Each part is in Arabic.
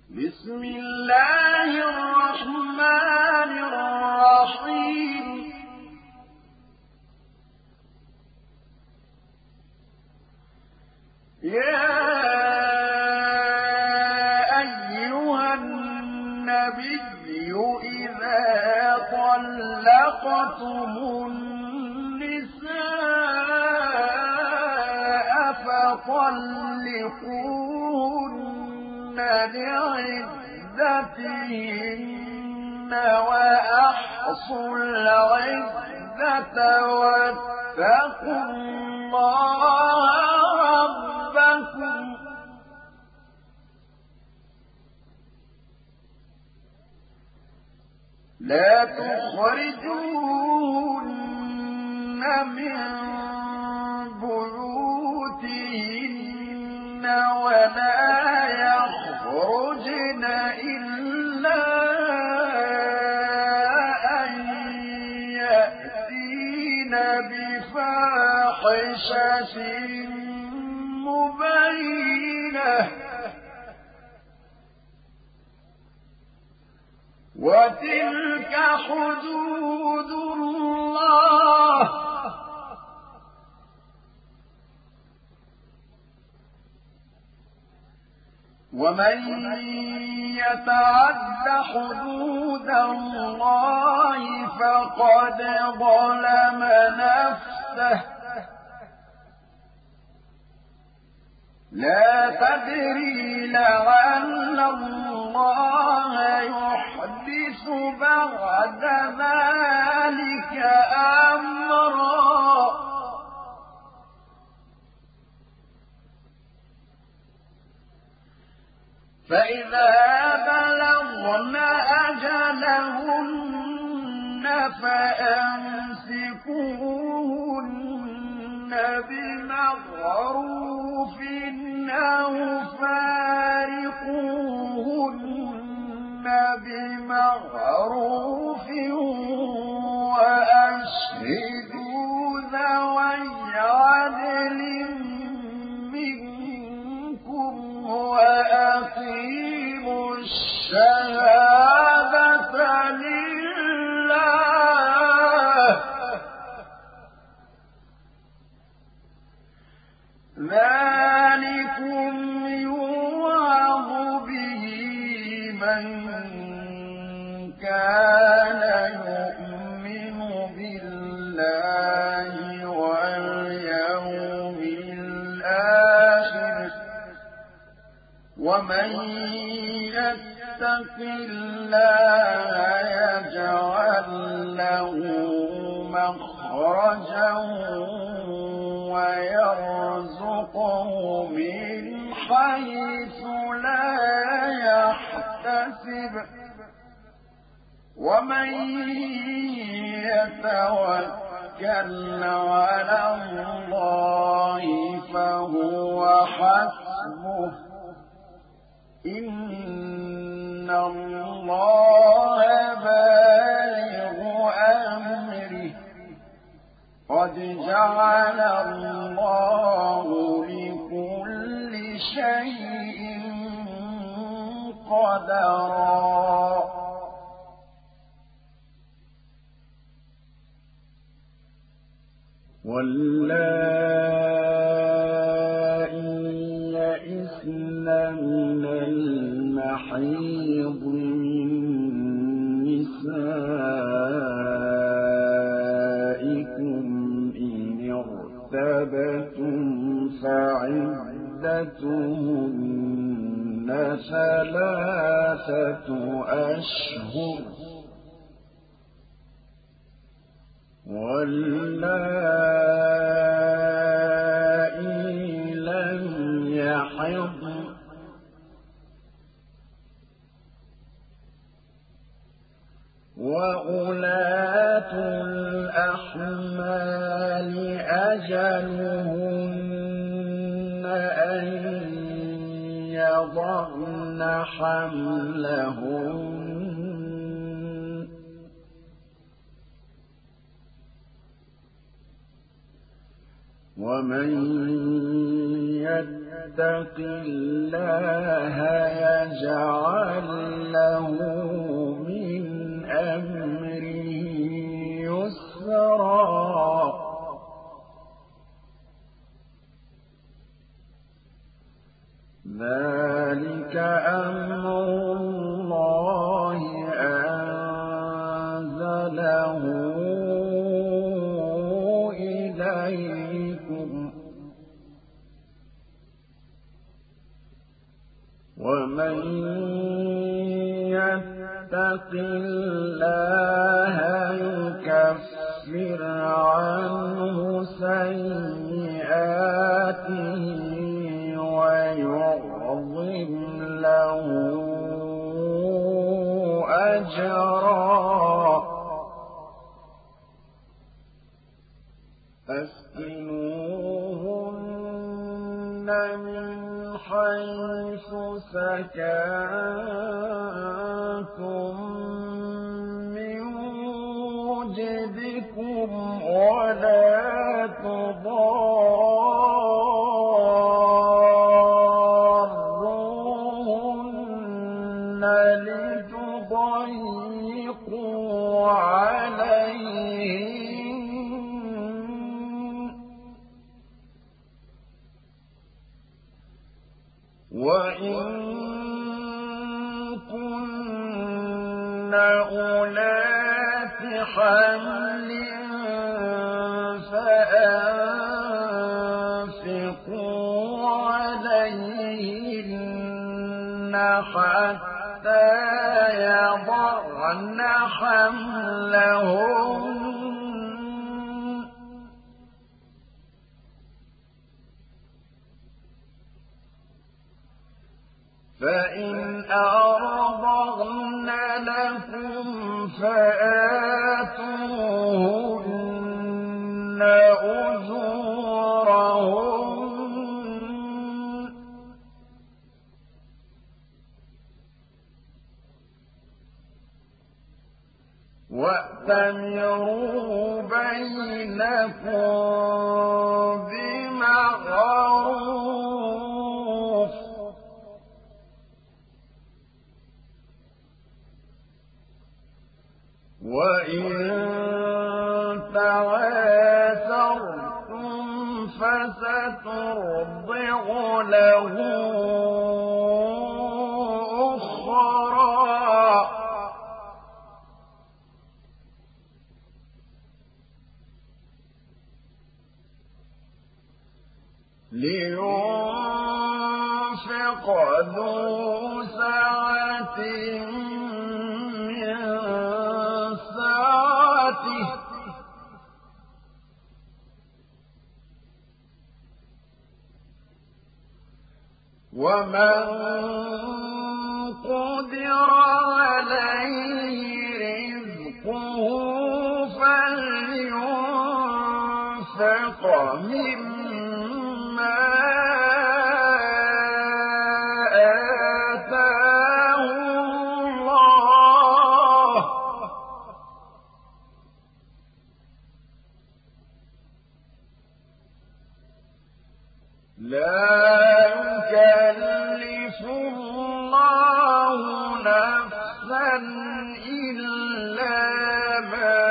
بسم الله الرحمن الرحيم يا أيها النبي إذا طلقتم النساء فطلقوهن لعدتهن وأحصوا العدة واتقوا الله ربكم لا تخرجوهن من بيوتهن ولا يخرجن إلا أن يأتين بفاحشة مبينة وتلك حدود الله ومن يتعد حدود الله فقد ظلم نفسه لا تدري لعل الله يحدث بعد ذلك أمرا فإذا بلغن أجلهن فأمسكوهن بمعروف أو فارقوهن بمعروف وأشهدوا ذوي عدل منكم وأقيموا الشهادة لله ذلكم يوعظ به من كان يؤمن بالله واليوم الآخر ومن يتق الله يجعل له مخرجا ويرزقه من حيث لا يحتسب ومن يتوكل على الله فهو حسبه إن الله بالغ أمره قد جعل الله لكل شيء قدرا واللائي يئسن من المحيض من نسائكم إن ارتبتم فعدتهن 3 أشهر واللائي لم يحضن وأولاة الأحمال أجلهن أن يضعن حملهن ومن يتق الله يجعل له من أمره يسرا ذلك أمر الله أنزله إليكم ومن يتق الله يكفر عنه سيئاته ويعظم له أجرا أسكنوهن من حيث سكنتم من وجدكم ولا تضاروهن لتضيقوا عليهن وإن كن أولات حمل فأنفقوا عليهن حتى يضعن حملهن فإن أرضعن لكم فآتوهن أجورهن وأتمروا بينكم بمعروف وإن تعاثرتم فسترضع له أخرى لينفق ذو سعة من سعته ومن قدر عليه رزقه فلينفق مما آتاه الله لا يكلف الله نفسا إلا ما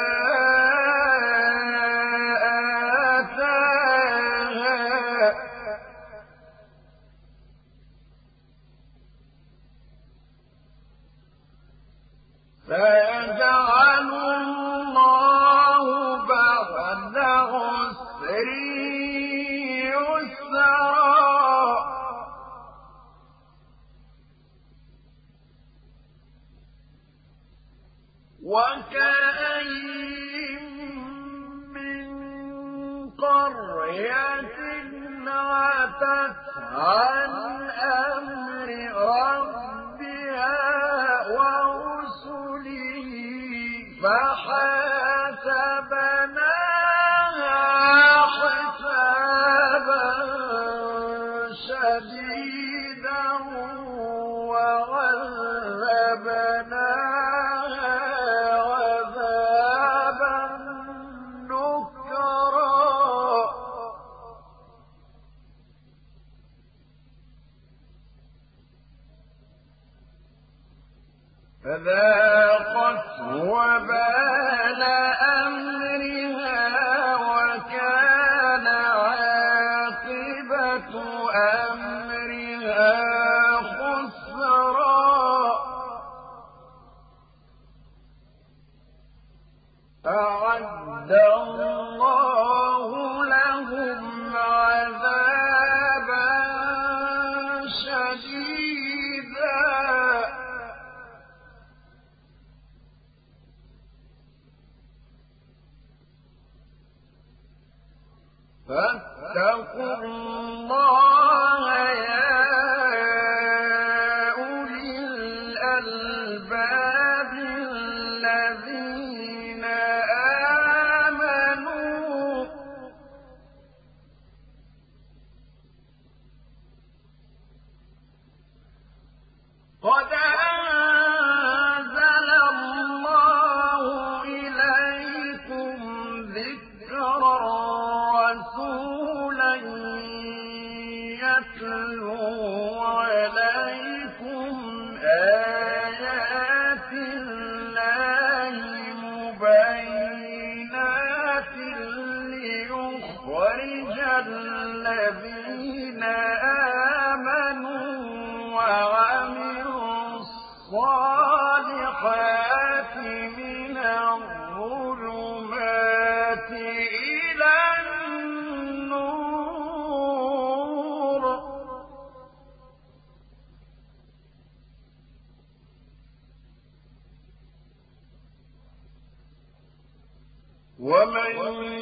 آتاها سيجعل الله بعد عسر يسرا وكأين من قرية عتت عن أمر ربها ورسله فحاسبناها حسابا شديدا وعذبناها عذابا نكرا فذاقت وبال أمرها وكان عاقبة أمرها خسرا. أعد الله لهم عذابا شديدا فاتقوا الله يا أولي الألباب الذين آمنوا قد أنزل الله إليكم ذكرا رسولا يتلو عليكم آيات الله مبينات ليخرج الذين آمنوا وعملوا الصالحات من الظلمات إلى النور ومن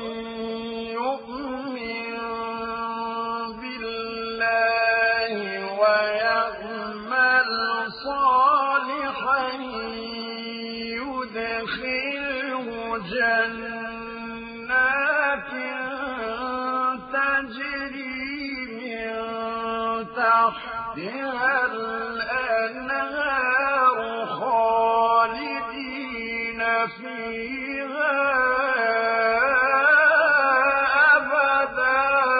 يؤمن بالله ويعمل صالحا يدخله جنات تجري من تحتها الأنهار خالدين فيها أبدا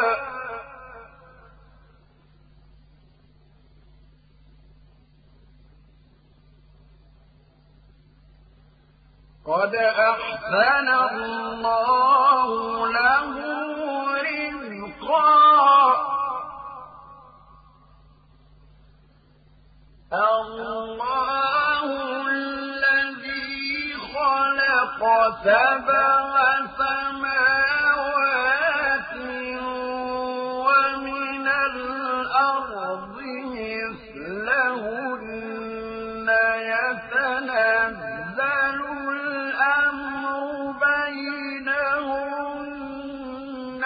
قد أحسن الله له رزقا. الله الذي خلق سبع سماوات ومن الأرض مثلهن يتنزل الأمر بينهن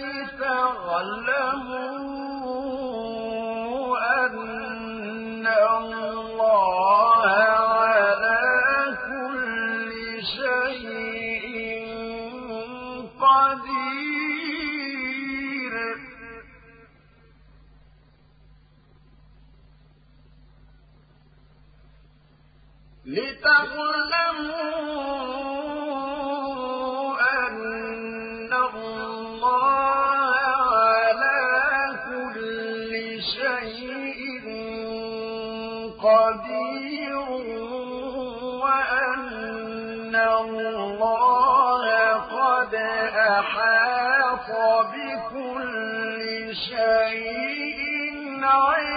لتعلموا أن الله على كل شيء قدير. لتعلموا أن الله على كل شيء قدير وأن الله قد أحاط بكل شيء علما.